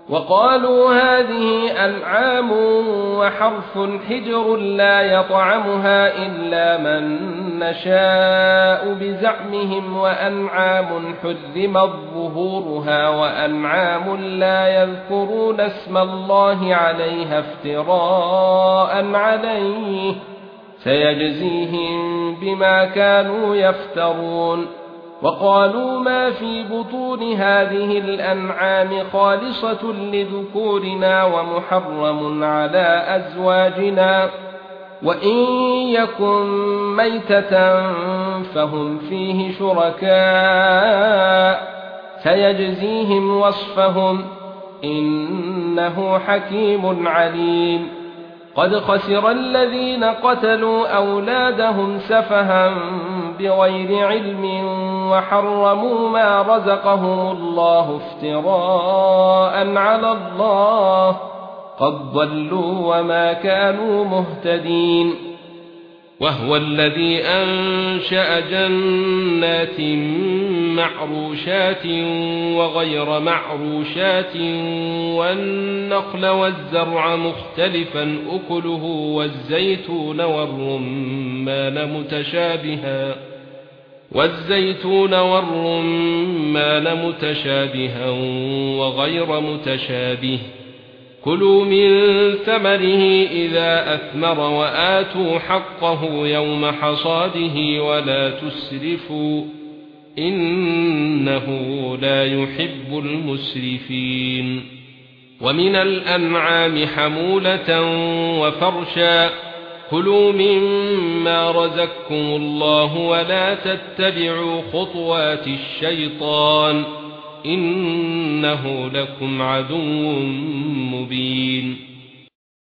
وقالوا هذه أنعام وحرث حجر لا يطعمها إلا من نشاء بزعمهم وأنعام حرمت ظهورها وأنعام لا يذكرون اسم الله عليها افتراء عليه سيجزيهم بما كانوا يفترون. وقالوا ما في بطون هذه الأنعام خالصة لذكورنا ومحرم على أزواجنا وإن يكن ميتة فهم فيه شركاء سيجزيهم وصفهم إنه حكيم عليم. قد خسر الذين قتلوا أولادهم سفها بغير علم وحرموا ما رزقهم الله افتراء على الله قد ضلوا وما كانوا مهتدين. وهو الذي أنشأ جنات معروشات وغير معروشات والنخل والزرع مختلفا أكله والزيتون والرمان متشابها وغير متشابه كلوا من ثمره إذا أثمر وآتوا حقه يوم حصاده ولا تسرفوا إنه لا يحب المسرفين. ومن الأنعام حمولة وفرشا كلوا مما رزقكم الله ولا تتبعوا خطوات الشيطان إنه لكم عدو